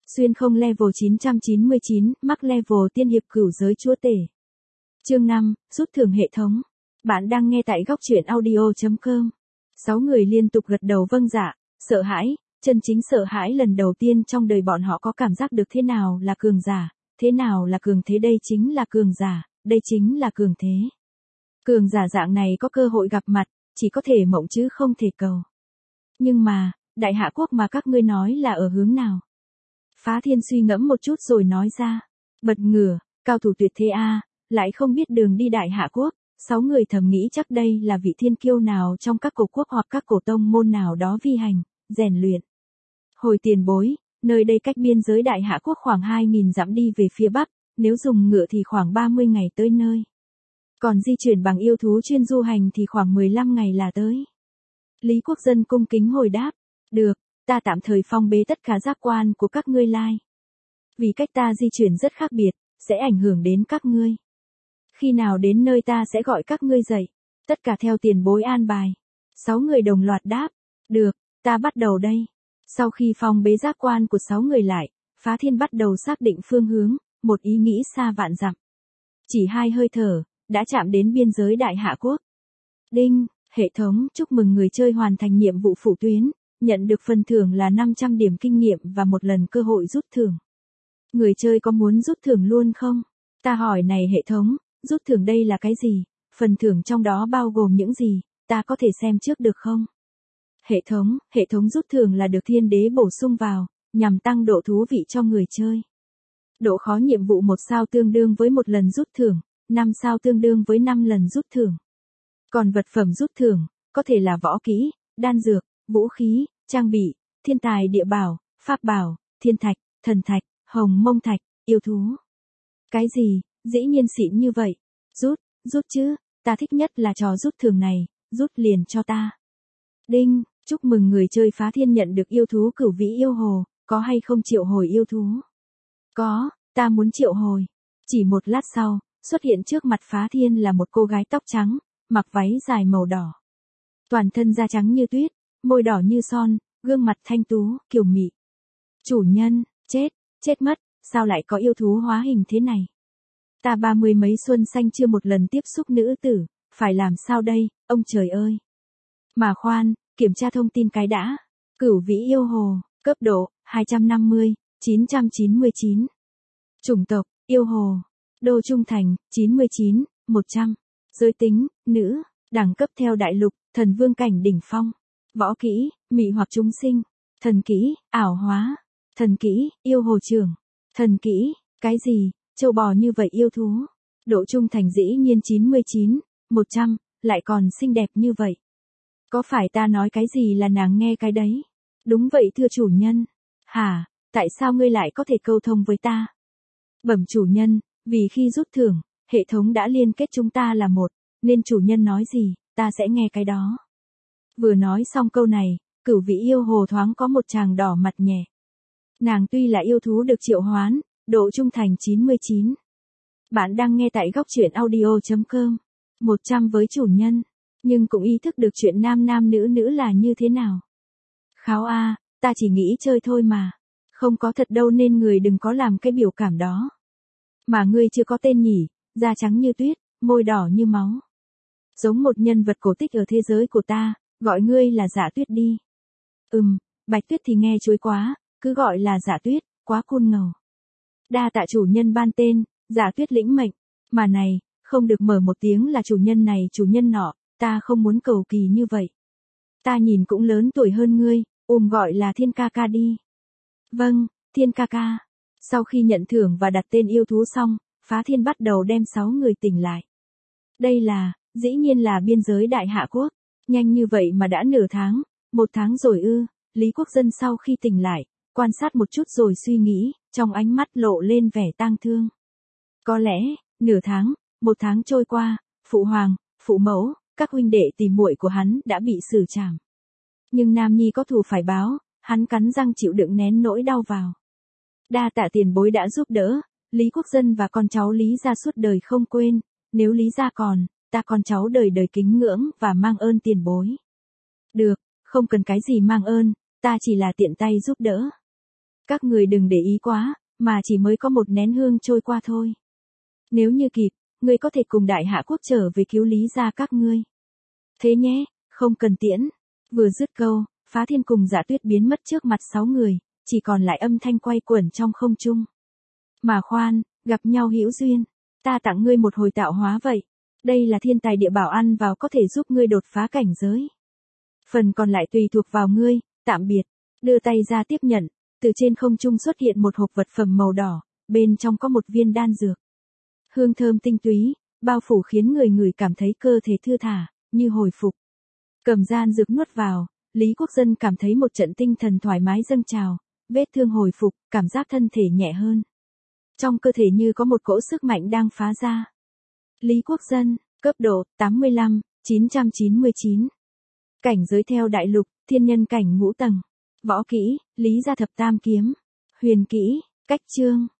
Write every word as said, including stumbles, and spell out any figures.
Xuyên không level chín trăm chín mươi chín, mắc level tiên hiệp cửu giới chúa tể. Chương năm, rút thưởng hệ thống. Bạn đang nghe tại góc truyện audio chấm com. Sáu người liên tục gật đầu vâng dạ, sợ hãi, chân chính sợ hãi lần đầu tiên trong đời bọn họ có cảm giác được thế nào là cường giả, thế nào là cường thế, đây chính là cường giả, đây chính là cường thế. Cường giả dạng này có cơ hội gặp mặt, chỉ có thể mộng chứ không thể cầu. Nhưng mà, Đại Hạ Quốc mà các ngươi nói là ở hướng nào? Phá Thiên suy ngẫm một chút rồi nói ra. Bật ngửa, cao thủ tuyệt thế a, lại không biết đường đi Đại Hạ Quốc. Sáu người thầm nghĩ chắc đây là vị thiên kiêu nào trong các cổ quốc hoặc các cổ tông môn nào đó vi hành, rèn luyện. Hồi tiền bối, nơi đây cách biên giới Đại Hạ Quốc khoảng hai nghìn dặm đi về phía bắc, nếu dùng ngựa thì khoảng ba mươi ngày tới nơi. Còn di chuyển bằng yêu thú chuyên du hành thì khoảng mười lăm ngày là tới. Lý Quốc Dân cung kính hồi đáp, được, ta tạm thời phong bế tất cả giác quan của các ngươi lai. Vì cách ta di chuyển rất khác biệt, sẽ ảnh hưởng đến các ngươi. Khi nào đến nơi ta sẽ gọi các ngươi dậy, tất cả theo tiền bối an bài. Sáu người đồng loạt đáp, được, ta bắt đầu đây. Sau khi phong bế giác quan của sáu người lại, Phá Thiên bắt đầu xác định phương hướng, một ý nghĩ xa vạn dặm. Chỉ hai hơi thở, đã chạm đến biên giới Đại Hạ Quốc. Đinh, hệ thống chúc mừng người chơi hoàn thành nhiệm vụ phụ tuyến, nhận được phần thưởng là năm trăm điểm kinh nghiệm và một lần cơ hội rút thưởng. Người chơi có muốn rút thưởng luôn không? Ta hỏi này hệ thống, rút thưởng đây là cái gì? Phần thưởng trong đó bao gồm những gì? Ta có thể xem trước được không? Hệ thống, hệ thống rút thưởng là được thiên đế bổ sung vào, nhằm tăng độ thú vị cho người chơi. Độ khó nhiệm vụ một sao tương đương với một lần rút thưởng, năm sao tương đương với năm lần rút thưởng. Còn vật phẩm rút thưởng, có thể là võ kỹ, đan dược, vũ khí, trang bị, thiên tài địa bảo, pháp bảo, thiên thạch, thần thạch, hồng mông thạch, yêu thú. Cái gì, dĩ nhiên xịn như vậy. Rút, rút chứ, ta thích nhất là trò rút thưởng này, rút liền cho ta. Đinh, chúc mừng người chơi Phá Thiên nhận được yêu thú cửu vĩ yêu hồ, có hay không triệu hồi yêu thú? Có, ta muốn triệu hồi. Chỉ một lát sau, xuất hiện trước mặt Phá Thiên là một cô gái tóc trắng, mặc váy dài màu đỏ. Toàn thân da trắng như tuyết, môi đỏ như son, gương mặt thanh tú, kiều mị. Chủ nhân, chết, chết mất, sao lại có yêu thú hóa hình thế này? Ta ba mươi mấy xuân xanh chưa một lần tiếp xúc nữ tử, phải làm sao đây, ông trời ơi. Mà khoan, kiểm tra thông tin cái đã. Cửu vĩ yêu hồ, cấp độ, hai trăm năm mươi, chín trăm chín mươi chín. Chủng tộc, yêu hồ. Đô trung thành, chín mươi chín, một trăm. Giới tính, nữ. Đẳng cấp theo đại lục, thần vương cảnh đỉnh phong. Võ kỹ, mị hoặc chúng sinh. Thần kỹ, ảo hóa. Thần kỹ, yêu hồ trưởng. Thần kỹ, cái gì, châu bò như vậy yêu thú. Độ trung thành dĩ nhiên chín mươi chín, một trăm, lại còn xinh đẹp như vậy. Có phải ta nói cái gì là nàng nghe cái đấy? Đúng vậy thưa chủ nhân. Hả, tại sao ngươi lại có thể câu thông với ta? Bẩm chủ nhân, vì khi rút thưởng, hệ thống đã liên kết chúng ta là một, nên chủ nhân nói gì, ta sẽ nghe cái đó. Vừa nói xong câu này, cửu vĩ yêu hồ thoáng có một tràng đỏ mặt nhẹ. Nàng tuy là yêu thú được triệu hoán, độ trung thành chín mươi chín. Bạn đang nghe tại góc truyện audio chấm com. một trăm với chủ nhân, nhưng cũng ý thức được chuyện nam nam nữ nữ là như thế nào. Kháo a, ta chỉ nghĩ chơi thôi mà. Không có thật đâu nên người đừng có làm cái biểu cảm đó. Mà ngươi chưa có tên nhỉ, da trắng như tuyết, môi đỏ như máu. Giống một nhân vật cổ tích ở thế giới của ta, gọi ngươi là Dạ Tuyết đi. Ừm, Bạch Tuyết thì nghe chối quá, cứ gọi là Dạ Tuyết, quá cool ngầu. Đa tạ chủ nhân ban tên, Dạ Tuyết lĩnh mệnh. Mà này, không được mở một tiếng là chủ nhân này chủ nhân nọ, ta không muốn cầu kỳ như vậy. Ta nhìn cũng lớn tuổi hơn ngươi, ùm gọi là Thiên ca ca đi. Vâng, Thiên ca ca. Sau khi nhận thưởng và đặt tên yêu thú xong, Phá Thiên bắt đầu đem sáu người tỉnh lại. Đây là, dĩ nhiên là biên giới Đại Hạ Quốc. Nhanh như vậy mà đã nửa tháng, một tháng rồi ư. Lý Quốc Dân sau khi tỉnh lại, quan sát một chút rồi suy nghĩ, trong ánh mắt lộ lên vẻ tang thương. Có lẽ, nửa tháng, một tháng trôi qua, phụ hoàng, phụ mẫu, các huynh đệ tỷ muội của hắn đã bị xử trảm. Nhưng Nam Nhi có thù phải báo, hắn cắn răng chịu đựng nén nỗi đau vào. Đa tạ tiền bối đã giúp đỡ, Lý Quốc Dân và con cháu Lý gia suốt đời không quên, nếu Lý gia còn, ta con cháu đời đời kính ngưỡng và mang ơn tiền bối. Được, không cần cái gì mang ơn, ta chỉ là tiện tay giúp đỡ. Các người đừng để ý quá, mà chỉ mới có một nén hương trôi qua thôi. Nếu như kịp, ngươi có thể cùng đại hạ quốc trở về cứu lý gia các ngươi. Thế nhé, không cần tiễn. Vừa dứt câu, Phá Thiên cùng Dạ Tuyết biến mất trước mặt sáu người, chỉ còn lại âm thanh quay quẩn trong không trung. Mà khoan, gặp nhau hữu duyên, ta tặng ngươi một hồi tạo hóa vậy. Đây là thiên tài địa bảo ăn vào có thể giúp ngươi đột phá cảnh giới. Phần còn lại tùy thuộc vào ngươi, tạm biệt. Đưa tay ra tiếp nhận, từ trên không trung xuất hiện một hộp vật phẩm màu đỏ, bên trong có một viên đan dược. Hương thơm tinh túy, bao phủ khiến người người cảm thấy cơ thể thư thả, như hồi phục. Cầm gian dược nuốt vào, Lý Quốc Dân cảm thấy một trận tinh thần thoải mái dâng trào, vết thương hồi phục, cảm giác thân thể nhẹ hơn. Trong cơ thể như có một cỗ sức mạnh đang phá ra. Lý Quốc Dân, cấp độ tám mươi lăm, chín trăm chín mươi chín. Cảnh giới theo đại lục, thiên nhân cảnh ngũ tầng. Võ kỹ, Lý gia thập tam kiếm. Huyền kỹ, cách chương.